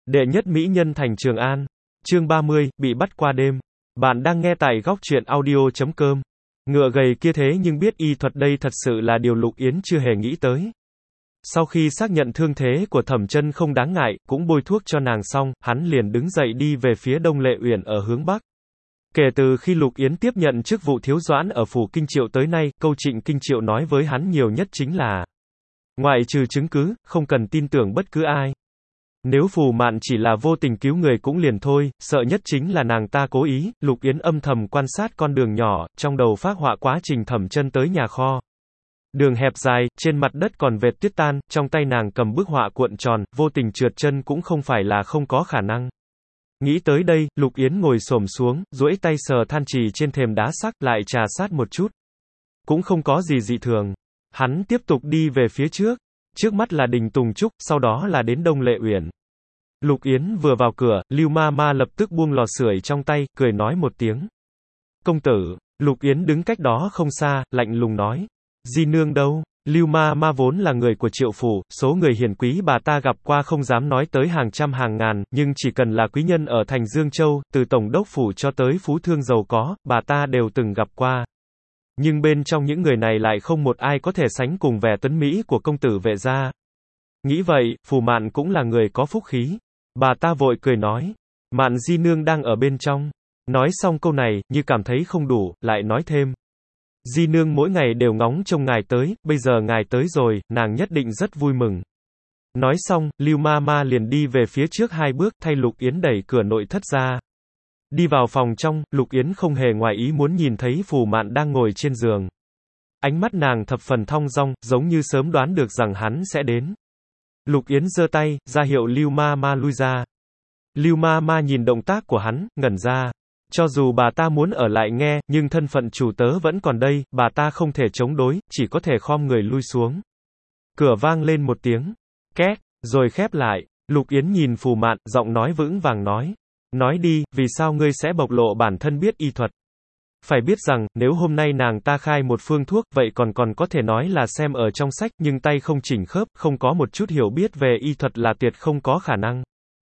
Đệ nhất mỹ nhân thành Trường An. Chương 30, bị bắt qua đêm. Bạn đang nghe tại góc truyện audio.com. Ngựa gầy kia thế nhưng biết y thuật đây thật sự là điều Lục Yến chưa hề nghĩ tới. Sau khi xác nhận thương thế của Thẩm Chân không đáng ngại, cũng bôi thuốc cho nàng xong, hắn liền đứng dậy đi về phía Đông Lệ Uyển ở hướng Bắc. Kể từ khi Lục Yến tiếp nhận chức vụ thiếu doãn ở phủ Kinh Triệu tới nay, câu Trịnh Kinh Triệu nói với hắn nhiều nhất chính là: ngoại trừ chứng cứ, không cần tin tưởng bất cứ ai. Nếu Phù Mạn chỉ là vô tình cứu người cũng liền thôi, sợ nhất chính là nàng ta cố ý. Lục Yến âm thầm quan sát con đường nhỏ, trong đầu phác họa quá trình Thẩm Chân tới nhà kho. Đường hẹp dài, trên mặt đất còn vệt tuyết tan, trong tay nàng cầm bức họa cuộn tròn, vô tình trượt chân cũng không phải là không có khả năng. Nghĩ tới đây, Lục Yến ngồi xổm xuống, duỗi tay sờ than chì trên thềm đá sắc, lại trà sát một chút. Cũng không có gì dị thường. Hắn tiếp tục đi về phía trước. Trước mắt là đình Tùng Trúc, sau đó là đến Đông Lệ Uyển. Lục Yến vừa vào cửa, Lưu Ma Ma lập tức buông lò sưởi trong tay, cười nói một tiếng: công tử. Lục Yến đứng cách đó không xa, lạnh lùng nói: Di nương đâu? Lưu Ma Ma vốn là người của Triệu phủ, số người hiền quý bà ta gặp qua không dám nói tới hàng trăm hàng ngàn, nhưng chỉ cần là quý nhân ở thành Dương Châu, từ tổng đốc phủ cho tới phú thương giàu có, bà ta đều từng gặp qua. Nhưng bên trong những người này lại không một ai có thể sánh cùng vẻ tuấn mỹ của công tử Vệ gia. Nghĩ vậy, Phù Mạn cũng là người có phúc khí. Bà ta vội cười nói: Mạn di nương đang ở bên trong. Nói xong câu này, như cảm thấy không đủ, lại nói thêm: Di nương mỗi ngày đều ngóng trông ngài tới, bây giờ ngài tới rồi, nàng nhất định rất vui mừng. Nói xong, Lưu Ma Ma liền đi về phía trước 2 bước, thay Lục Yến đẩy cửa nội thất ra. Đi vào phòng trong, Lục Yến không hề ngoài ý muốn nhìn thấy Phù Mạn đang ngồi trên giường. Ánh mắt nàng thập phần thong dong, giống như sớm đoán được rằng hắn sẽ đến. Lục Yến giơ tay, ra hiệu Lưu Ma Ma lui ra. Lưu Ma Ma nhìn động tác của hắn, ngẩn ra. Cho dù bà ta muốn ở lại nghe, nhưng thân phận chủ tớ vẫn còn đây, bà ta không thể chống đối, chỉ có thể khom người lui xuống. Cửa vang lên một tiếng két, rồi khép lại. Lục Yến nhìn Phù Mạn, giọng nói vững vàng nói: Nói đi, vì sao ngươi sẽ bộc lộ bản thân biết y thuật? Phải biết rằng, nếu hôm nay nàng ta khai một phương thuốc, vậy còn có thể nói là xem ở trong sách, nhưng tay không chỉnh khớp, không có một chút hiểu biết về y thuật là tuyệt không có khả năng.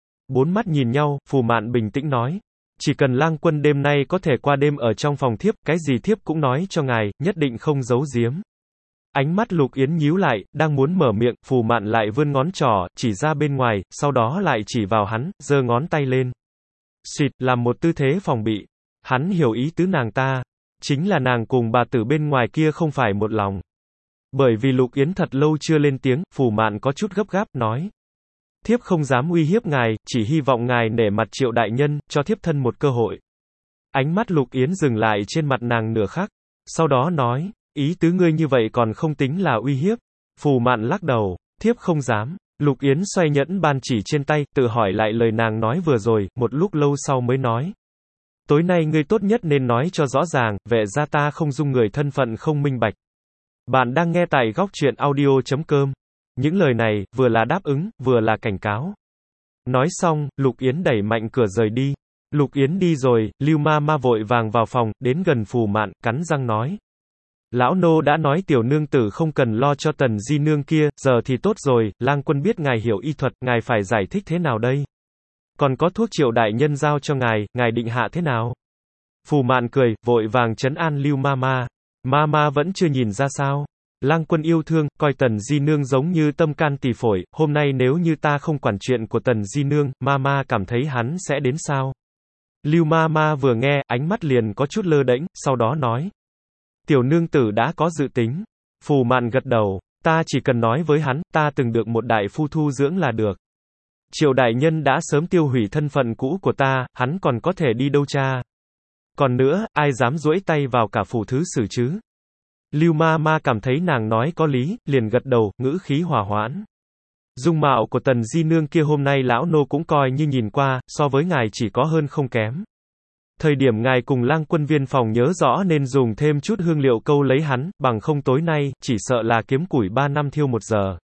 4 mắt nhìn nhau, Phù Mạn bình tĩnh nói: Chỉ cần lang quân đêm nay có thể qua đêm ở trong phòng thiếp, cái gì thiếp cũng nói cho ngài, nhất định không giấu giếm. Ánh mắt Lục Yến nhíu lại, đang muốn mở miệng, Phù Mạn lại vươn ngón trỏ, chỉ ra bên ngoài, sau đó lại chỉ vào hắn, giơ ngón tay lên. Xịt, làm một tư thế phòng bị. Hắn hiểu ý tứ nàng ta. Chính là nàng cùng bà tử bên ngoài kia không phải một lòng. Bởi vì Lục Yến thật lâu chưa lên tiếng, Phù Mạn có chút gấp gáp, nói: Thiếp không dám uy hiếp ngài, chỉ hy vọng ngài nể mặt Triệu đại nhân, cho thiếp thân một cơ hội. Ánh mắt Lục Yến dừng lại trên mặt nàng nửa khắc. Sau đó nói: Ý tứ ngươi như vậy còn không tính là uy hiếp. Phù Mạn lắc đầu: Thiếp không dám. Lục Yến xoay nhẫn ban chỉ trên tay, tự hỏi lại lời nàng nói vừa rồi, một lúc lâu sau mới nói: Tối nay ngươi tốt nhất nên nói cho rõ ràng, Vệ gia ta không dung người thân phận không minh bạch. Bạn đang nghe tại góc truyện audio.com. Những lời này, vừa là đáp ứng, vừa là cảnh cáo. Nói xong, Lục Yến đẩy mạnh cửa rời đi. Lục Yến đi rồi, Lưu Ma Ma vội vàng vào phòng, đến gần Phù Mạn, cắn răng nói: Lão nô đã nói tiểu nương tử không cần lo cho Tần di nương kia, giờ thì tốt rồi, lang quân biết ngài hiểu y thuật, ngài phải giải thích thế nào đây? Còn có thuốc Triệu đại nhân giao cho ngài định hạ thế nào? Phù Mạn cười, vội vàng trấn an Lưu Ma Ma. Ma Ma vẫn chưa nhìn ra sao? Lang quân yêu thương, coi Tần di nương giống như tâm can tỳ phổi, hôm nay nếu như ta không quản chuyện của Tần di nương, Ma Ma cảm thấy hắn sẽ đến sao? Lưu Ma Ma vừa nghe, ánh mắt liền có chút lơ đễnh, sau đó nói: Tiểu nương tử đã có dự tính. Phù Mạn gật đầu: Ta chỉ cần nói với hắn, ta từng được một đại phu thu dưỡng là được. Triệu đại nhân đã sớm tiêu hủy thân phận cũ của ta, hắn còn có thể đi đâu cha? Còn nữa, ai dám duỗi tay vào cả phủ thứ sử chứ? Lưu Ma Ma cảm thấy nàng nói có lý, liền gật đầu, ngữ khí hòa hoãn. Dung mạo của Tần di nương kia hôm nay lão nô cũng coi như nhìn qua, so với ngài chỉ có hơn không kém. Thời điểm ngài cùng lang quân viên phòng nhớ rõ nên dùng thêm chút hương liệu câu lấy hắn, bằng không tối nay, chỉ sợ là kiếm củi 3 năm thiêu 1 giờ.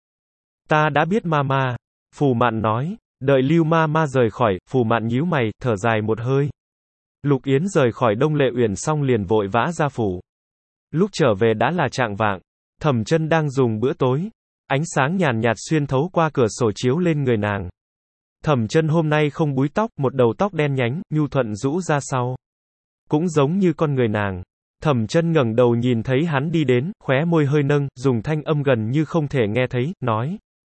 Ta đã biết Ma Ma. Phù Mạn nói. Đợi Lưu Ma Ma rời khỏi, Phù Mạn nhíu mày, thở dài một hơi. Lục Yến rời khỏi Đông Lệ Uyển xong liền vội vã ra phủ. Lúc trở về đã là chạng vạng. Thẩm Chân đang dùng bữa tối. Ánh sáng nhàn nhạt xuyên thấu qua cửa sổ chiếu lên người nàng. Thẩm Chân hôm nay không búi tóc, một đầu tóc đen nhánh, nhu thuận rũ ra sau. Cũng giống như con người nàng. Thẩm Chân ngẩng đầu nhìn thấy hắn đi đến, khóe môi hơi nâng, dùng thanh âm gần như không thể nghe thấy, nói.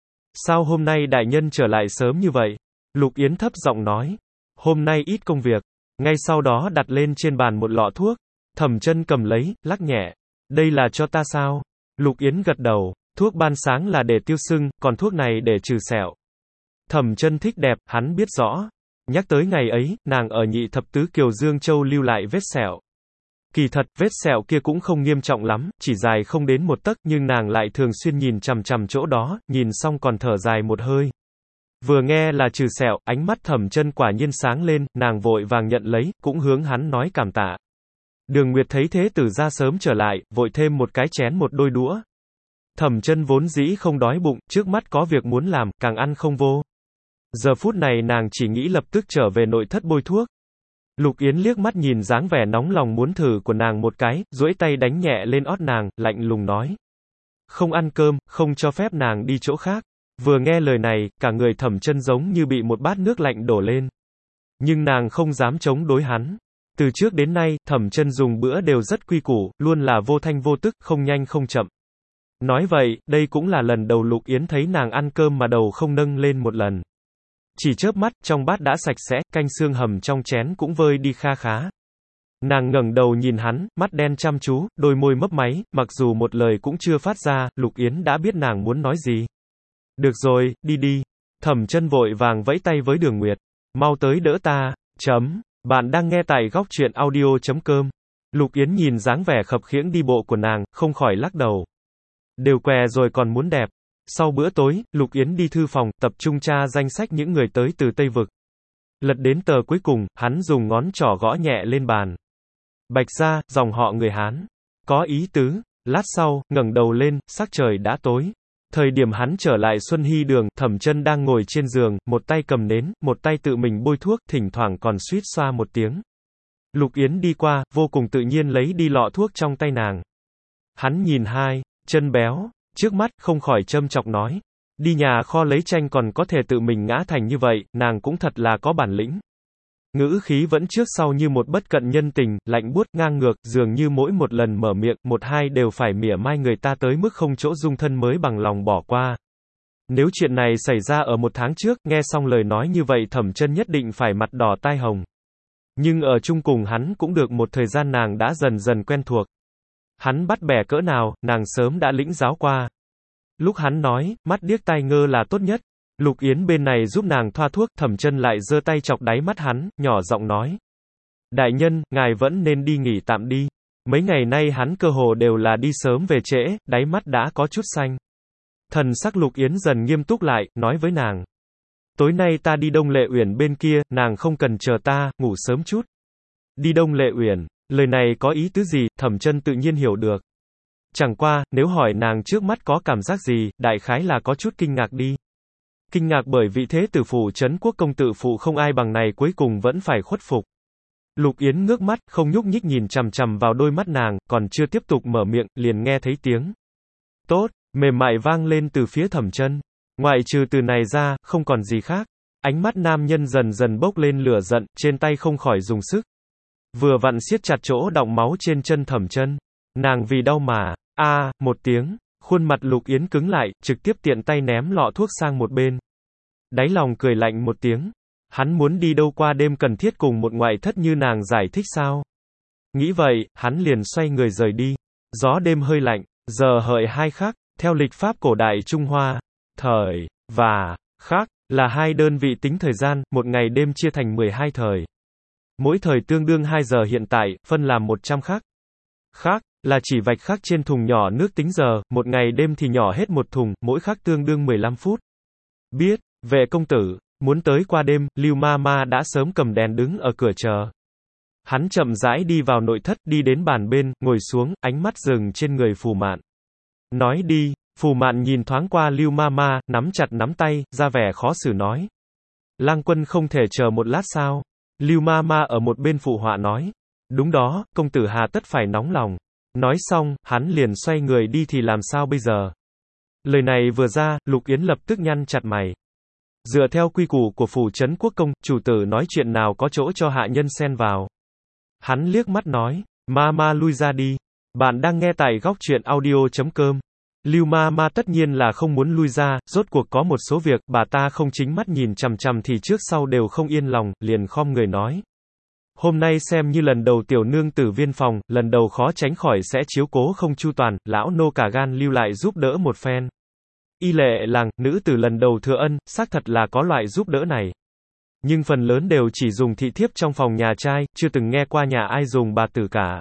Sao hôm nay đại nhân trở lại sớm như vậy? Lục Yến thấp giọng nói. Hôm nay ít công việc. Ngay sau đó đặt lên trên bàn một lọ thuốc. Thẩm Chân cầm lấy, lắc nhẹ. Đây là cho ta sao? Lục Yến gật đầu. Thuốc ban sáng là để tiêu sưng, còn thuốc này để trừ sẹo. Thẩm Chân thích đẹp, hắn biết rõ. Nhắc tới ngày ấy, nàng ở Nhị Thập Tứ Kiều Dương Châu lưu lại vết sẹo. Kỳ thật, vết sẹo kia cũng không nghiêm trọng lắm, chỉ dài không đến một tấc, nhưng nàng lại thường xuyên nhìn chằm chằm chỗ đó, nhìn xong còn thở dài một hơi. Vừa nghe là trừ sẹo, ánh mắt Thẩm Chân quả nhiên sáng lên, nàng vội vàng nhận lấy, cũng hướng hắn nói cảm tạ. Đường Nguyệt thấy thế tử ra sớm trở lại, vội thêm một cái chén một đôi đũa. Thẩm Chân vốn dĩ không đói bụng, trước mắt có việc muốn làm, càng ăn không vô. Giờ phút này nàng chỉ nghĩ lập tức trở về nội thất bôi thuốc. Lục Yến liếc mắt nhìn dáng vẻ nóng lòng muốn thử của nàng một cái, duỗi tay đánh nhẹ lên ót nàng, lạnh lùng nói. Không ăn cơm, không cho phép nàng đi chỗ khác. Vừa nghe lời này, cả người Thẩm Chân giống như bị một bát nước lạnh đổ lên. Nhưng nàng không dám chống đối hắn. Từ trước đến nay, Thẩm Chân dùng bữa đều rất quy củ, luôn là vô thanh vô tức, không nhanh không chậm. Nói vậy, đây cũng là lần đầu Lục Yến thấy nàng ăn cơm mà đầu không nâng lên một lần. Chỉ chớp mắt, trong bát đã sạch sẽ, canh xương hầm trong chén cũng vơi đi kha khá. Nàng ngẩng đầu nhìn hắn, mắt đen chăm chú, đôi môi mấp máy, mặc dù một lời cũng chưa phát ra, Lục Yến đã biết nàng muốn nói gì. Được rồi, đi đi. Thẩm Chân vội vàng vẫy tay với Đường Nguyệt. Mau tới đỡ ta. Bạn đang nghe tại góc truyện audio.com. Lục Yến nhìn dáng vẻ khập khiễng đi bộ của nàng, không khỏi lắc đầu. Đều què rồi còn muốn đẹp. Sau bữa tối, Lục Yến đi thư phòng, tập trung tra danh sách những người tới từ Tây Vực. Lật đến tờ cuối cùng, hắn dùng ngón trỏ gõ nhẹ lên bàn. Bạch gia, dòng họ người Hán. Có ý tứ. Lát sau, ngẩng đầu lên, sắc trời đã tối. Thời điểm hắn trở lại Xuân Hy Đường, Thẩm Chân đang ngồi trên giường, một tay cầm nến, một tay tự mình bôi thuốc, thỉnh thoảng còn suýt xoa một tiếng. Lục Yến đi qua, vô cùng tự nhiên lấy đi lọ thuốc trong tay nàng. Hắn nhìn hai chân béo trước mắt, không khỏi châm chọc nói. Đi nhà kho lấy tranh còn có thể tự mình ngã thành như vậy, nàng cũng thật là có bản lĩnh. Ngữ khí vẫn trước sau như một bất cận nhân tình, lạnh buốt, ngang ngược, dường như mỗi một lần mở miệng, một hai đều phải mỉa mai người ta tới mức không chỗ dung thân mới bằng lòng bỏ qua. Nếu chuyện này xảy ra ở một tháng trước, nghe xong lời nói như vậy Thẩm Chân nhất định phải mặt đỏ tai hồng. Nhưng ở chung cùng hắn cũng được một thời gian nàng đã dần dần quen thuộc. Hắn bắt bẻ cỡ nào, nàng sớm đã lĩnh giáo qua. Lúc hắn nói, mắt điếc tai ngơ là tốt nhất. Lục Yến bên này giúp nàng thoa thuốc, Thẩm Chân lại giơ tay chọc đáy mắt hắn, nhỏ giọng nói. Đại nhân, ngài vẫn nên đi nghỉ tạm đi. Mấy ngày nay hắn cơ hồ đều là đi sớm về trễ, đáy mắt đã có chút xanh. Thần sắc Lục Yến dần nghiêm túc lại, nói với nàng. Tối nay ta đi Đông Lệ Uyển bên kia, nàng không cần chờ ta, ngủ sớm chút. Đi Đông Lệ Uyển, lời này có ý tứ gì, Thẩm Chân tự nhiên hiểu được. Chẳng qua, nếu hỏi nàng trước mắt có cảm giác gì, đại khái là có chút kinh ngạc đi. Kinh ngạc bởi vị thế tử phủ trấn quốc công tử phụ không ai bằng này cuối cùng vẫn phải khuất phục. Lục Yến ngước mắt, không nhúc nhích nhìn chằm chằm vào đôi mắt nàng, còn chưa tiếp tục mở miệng, liền nghe thấy tiếng. Tốt, mềm mại vang lên từ phía Thẩm Chân. Ngoại trừ từ này ra, không còn gì khác. Ánh mắt nam nhân dần dần bốc lên lửa giận, trên tay không khỏi dùng sức. Vừa vặn siết chặt chỗ đọng máu trên chân Thẩm Chân. Nàng vì đau mà, một tiếng. Khuôn mặt Lục Yến cứng lại, trực tiếp tiện tay ném lọ thuốc sang một bên. Đáy lòng cười lạnh một tiếng. Hắn muốn đi đâu qua đêm cần thiết cùng một ngoại thất như nàng giải thích sao? Nghĩ vậy, hắn liền xoay người rời đi. Gió đêm hơi lạnh, giờ hợi 2 khắc, theo lịch pháp cổ đại Trung Hoa. Thời và khắc là hai đơn vị tính thời gian, một ngày đêm chia thành 12 thời. Mỗi thời tương đương 2 giờ hiện tại, phân làm 100 khắc. Khắc là chỉ vạch khắc trên thùng nhỏ nước tính giờ, một ngày đêm thì nhỏ hết một thùng, mỗi khắc tương đương 15 phút. Biết, vệ công tử, muốn tới qua đêm, Lưu Ma Ma đã sớm cầm đèn đứng ở cửa chờ. Hắn chậm rãi đi vào nội thất, đi đến bàn bên, ngồi xuống, ánh mắt dừng trên người Phù Mạn. Nói đi, Phù Mạn nhìn thoáng qua Lưu Ma Ma, nắm chặt nắm tay, ra vẻ khó xử nói. Lang quân không thể chờ một lát sao? Lưu Ma Ma ở một bên phụ họa nói. Đúng đó, công tử hà tất phải nóng lòng. Nói xong, hắn liền xoay người đi thì làm sao bây giờ? Lời này vừa ra, Lục Yến lập tức nhăn chặt mày. Dựa theo quy củ của phủ trấn quốc công, chủ tử nói chuyện nào có chỗ cho hạ nhân xen vào. Hắn liếc mắt nói, ma lui ra đi. Bạn đang nghe tại góc truyện audio.com. Lưu ma tất nhiên là không muốn lui ra, rốt cuộc có một số việc, bà ta không chính mắt nhìn chằm chằm thì trước sau đều không yên lòng, liền khom người nói. Hôm nay xem như lần đầu tiểu nương tử viên phòng, lần đầu khó tránh khỏi sẽ chiếu cố không chu toàn, lão nô cả gan lưu lại giúp đỡ một phen. Y lệ làng, nữ tử lần đầu thừa ân, xác thật là có loại giúp đỡ này. Nhưng phần lớn đều chỉ dùng thị thiếp trong phòng nhà trai, chưa từng nghe qua nhà ai dùng bà tử cả.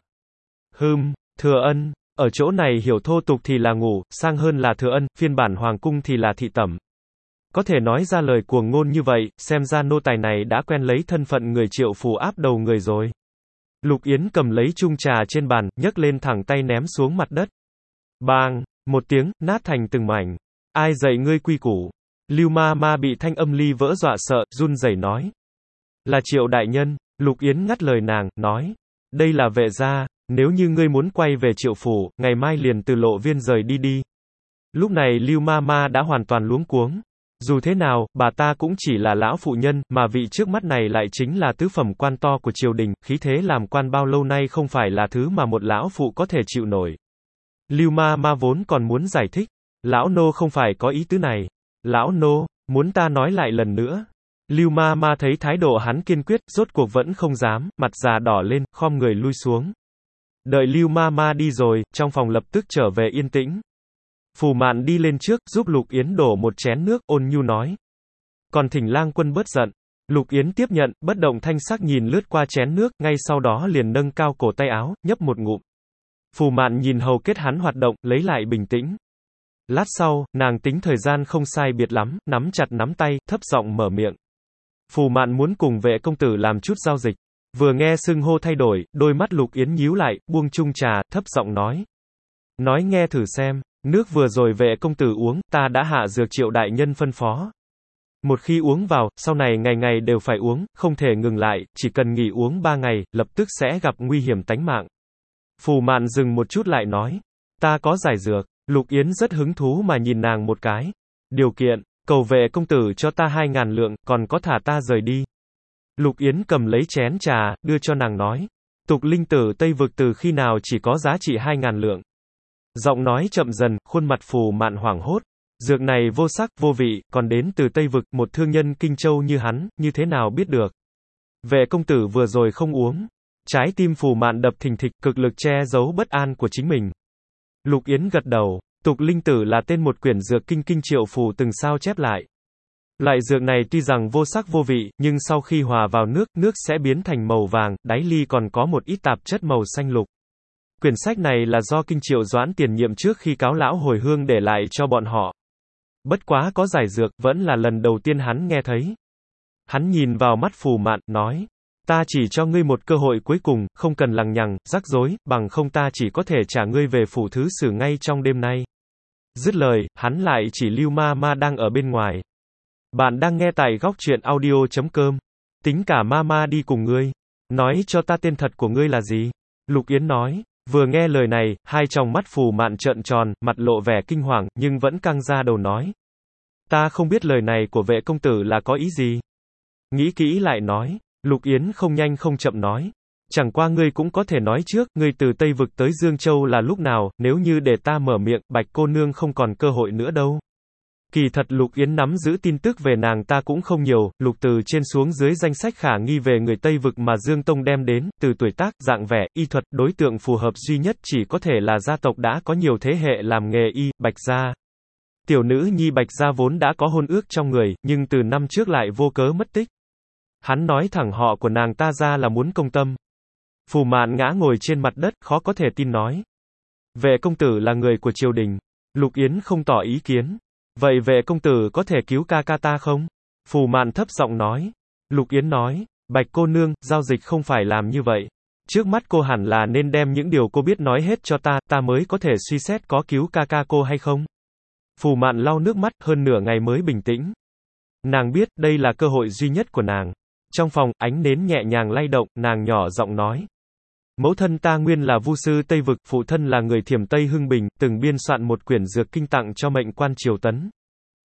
Thừa ân, ở chỗ này hiểu thô tục thì là ngủ, sang hơn là thừa ân, phiên bản hoàng cung thì là thị tẩm. Có thể nói ra lời cuồng ngôn như vậy, xem ra nô tài này đã quen lấy thân phận người Triệu phủ áp đầu người rồi. Lục Yến cầm lấy chung trà trên bàn, nhấc lên thẳng tay ném xuống mặt đất. Bang, một tiếng, nát thành từng mảnh. Ai dạy ngươi quy củ? Lưu ma bị thanh âm ly vỡ dọa sợ, run rẩy nói. Là Triệu đại nhân. Lục Yến ngắt lời nàng, nói. Đây là vệ gia, nếu như ngươi muốn quay về Triệu phủ, ngày mai liền từ Lộ Viên rời đi đi. Lúc này Lưu ma đã hoàn toàn luống cuống. Dù thế nào, bà ta cũng chỉ là lão phụ nhân, mà vị trước mắt này lại chính là tứ phẩm quan to của triều đình, khí thế làm quan bao lâu nay không phải là thứ mà một lão phụ có thể chịu nổi. Lưu ma vốn còn muốn giải thích. Lão nô không phải có ý tứ này. Lão nô, muốn ta nói lại lần nữa. Lưu ma thấy thái độ hắn kiên quyết, rốt cuộc vẫn không dám, mặt già đỏ lên, khom người lui xuống. Đợi Lưu ma đi rồi, trong phòng lập tức trở về yên tĩnh. Phù Mạn đi lên trước, giúp Lục Yến đổ một chén nước, ôn nhu nói. Còn thỉnh lang quân bớt giận. Lục Yến tiếp nhận, bất động thanh sắc nhìn lướt qua chén nước, ngay sau đó liền nâng cao cổ tay áo, nhấp một ngụm. Phù Mạn nhìn hầu kết hắn hoạt động, lấy lại bình tĩnh. Lát sau, nàng tính thời gian không sai biệt lắm, nắm chặt nắm tay, thấp giọng mở miệng. Phù Mạn muốn cùng vệ công tử làm chút giao dịch. Vừa nghe xưng hô thay đổi, đôi mắt Lục Yến nhíu lại, buông chung trà, thấp giọng nói. Nói nghe thử xem, nước vừa rồi vệ công tử uống, ta đã hạ dược Triệu đại nhân phân phó. Một khi uống vào, sau này ngày ngày đều phải uống, không thể ngừng lại, chỉ cần nghỉ uống 3 ngày, lập tức sẽ gặp nguy hiểm tánh mạng. Phù Mạn dừng một chút lại nói. Ta có giải dược. Lục Yến rất hứng thú mà nhìn nàng một cái. Điều kiện, cầu vệ công tử cho ta 2.000 lượng, còn có thả ta rời đi. Lục Yến cầm lấy chén trà, đưa cho nàng nói. Tục linh tử Tây Vực từ khi nào chỉ có giá trị 2.000 lượng. Giọng nói chậm dần, khuôn mặt Phù Mạn hoảng hốt. Dược này vô sắc, vô vị, còn đến từ Tây Vực, một thương nhân Kinh Châu như hắn, như thế nào biết được. Vệ công tử vừa rồi không uống. Trái tim Phù Mạn đập thình thịch, cực lực che giấu bất an của chính mình. Lục Yến gật đầu. Tục linh tử là tên một quyển dược kinh Triệu phủ từng sao chép lại. Loại dược này tuy rằng vô sắc vô vị, nhưng sau khi hòa vào nước, nước sẽ biến thành màu vàng, đáy ly còn có một ít tạp chất màu xanh lục. Quyển sách này là do Kinh Triệu Doãn tiền nhiệm trước khi cáo lão hồi hương để lại cho bọn họ. Bất quá có giải dược, vẫn là lần đầu tiên hắn nghe thấy. Hắn nhìn vào mắt Phù Mạn, nói. Ta chỉ cho ngươi một cơ hội cuối cùng, không cần lằng nhằng, rắc rối, bằng không ta chỉ có thể trả ngươi về phủ thứ sử ngay trong đêm nay. Dứt lời, hắn lại chỉ Lưu ma đang ở bên ngoài. Bạn đang nghe tại góc truyện audio.com. Tính cả ma đi cùng ngươi. Nói cho ta tên thật của ngươi là gì? Lục Yến nói. Vừa nghe lời này, hai tròng mắt Phù Mạn trợn tròn, mặt lộ vẻ kinh hoàng, nhưng vẫn căng ra đầu nói. Ta không biết lời này của vệ công tử là có ý gì. Nghĩ kỹ lại nói. Lục Yến không nhanh không chậm nói. Chẳng qua ngươi cũng có thể nói trước, ngươi từ Tây Vực tới Dương Châu là lúc nào, nếu như để ta mở miệng, Bạch cô nương không còn cơ hội nữa đâu. Kỳ thật Lục Yến nắm giữ tin tức về nàng ta cũng không nhiều, lục từ trên xuống dưới danh sách khả nghi về người Tây Vực mà Dương Tông đem đến, từ tuổi tác, dạng vẻ, y thuật, đối tượng phù hợp duy nhất chỉ có thể là gia tộc đã có nhiều thế hệ làm nghề y, Bạch gia. Tiểu nữ nhi Bạch gia vốn đã có hôn ước trong người, nhưng từ năm trước lại vô cớ mất tích. Hắn nói thẳng họ của nàng ta ra là muốn công tâm. Phù Mạn ngã ngồi trên mặt đất, khó có thể tin nói. Vệ công tử là người của triều đình. Lục Yến không tỏ ý kiến. Vậy vệ công tử có thể cứu ca ca ta không? Phù Mạn thấp giọng nói. Lục Yến nói. Bạch cô nương, giao dịch không phải làm như vậy. Trước mắt cô hẳn là nên đem những điều cô biết nói hết cho ta mới có thể suy xét có cứu ca ca cô hay không. Phù Mạn lau nước mắt, hơn nửa ngày mới bình tĩnh. Nàng biết, đây là cơ hội duy nhất của nàng. Trong phòng, ánh nến nhẹ nhàng lay động, nàng nhỏ giọng nói. Mẫu thân ta nguyên là vu sư Tây Vực, phụ thân là người Thiểm Tây Hưng Bình, từng biên soạn một quyển dược kinh tặng cho mệnh quan triều Tấn.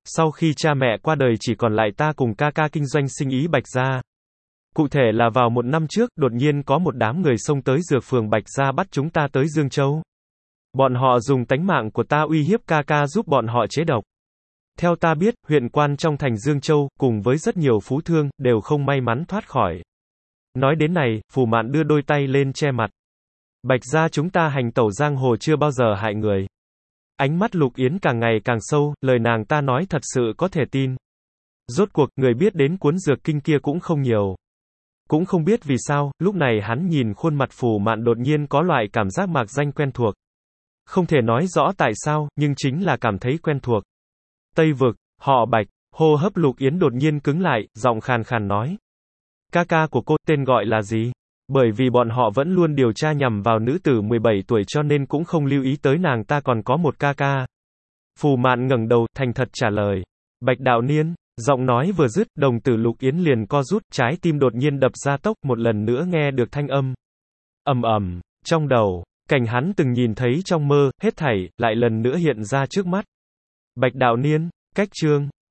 Sau khi cha mẹ qua đời chỉ còn lại ta cùng ca ca kinh doanh sinh ý Bạch Gia. Cụ thể là vào một năm trước, đột nhiên có một đám người xông tới dược phường Bạch Gia bắt chúng ta tới Dương Châu. Bọn họ dùng tánh mạng của ta uy hiếp ca ca giúp bọn họ chế độc. Theo ta biết, huyện quan trong thành Dương Châu, cùng với rất nhiều phú thương, đều không may mắn thoát khỏi. Nói đến này, Phù Mạn đưa đôi tay lên che mặt. Bạch Gia chúng ta hành tẩu giang hồ chưa bao giờ hại người. Ánh mắt Lục Yến càng ngày càng sâu, lời nàng ta nói thật sự có thể tin. Rốt cuộc, người biết đến cuốn dược kinh kia cũng không nhiều. Cũng không biết vì sao, lúc này hắn nhìn khuôn mặt Phù Mạn đột nhiên có loại cảm giác mạc danh quen thuộc. Không thể nói rõ tại sao, nhưng chính là cảm thấy quen thuộc. Tây Vực, họ Bạch, hô hấp Lục Yến đột nhiên cứng lại, giọng khàn khàn nói. Ca ca của cô, tên gọi là gì? Bởi vì bọn họ vẫn luôn điều tra nhằm vào nữ tử 17 tuổi cho nên cũng không lưu ý tới nàng ta còn có một ca ca. Phù Mạn ngẩng đầu, thành thật trả lời. Bạch Đạo Niên, giọng nói vừa dứt, đồng tử Lục Yến liền co rút, trái tim đột nhiên đập ra tốc, một lần nữa nghe được thanh âm. Ầm ầm, trong đầu, cảnh hắn từng nhìn thấy trong mơ, hết thảy, lại lần nữa hiện ra trước mắt. Bạch Đạo Niên, cách chương.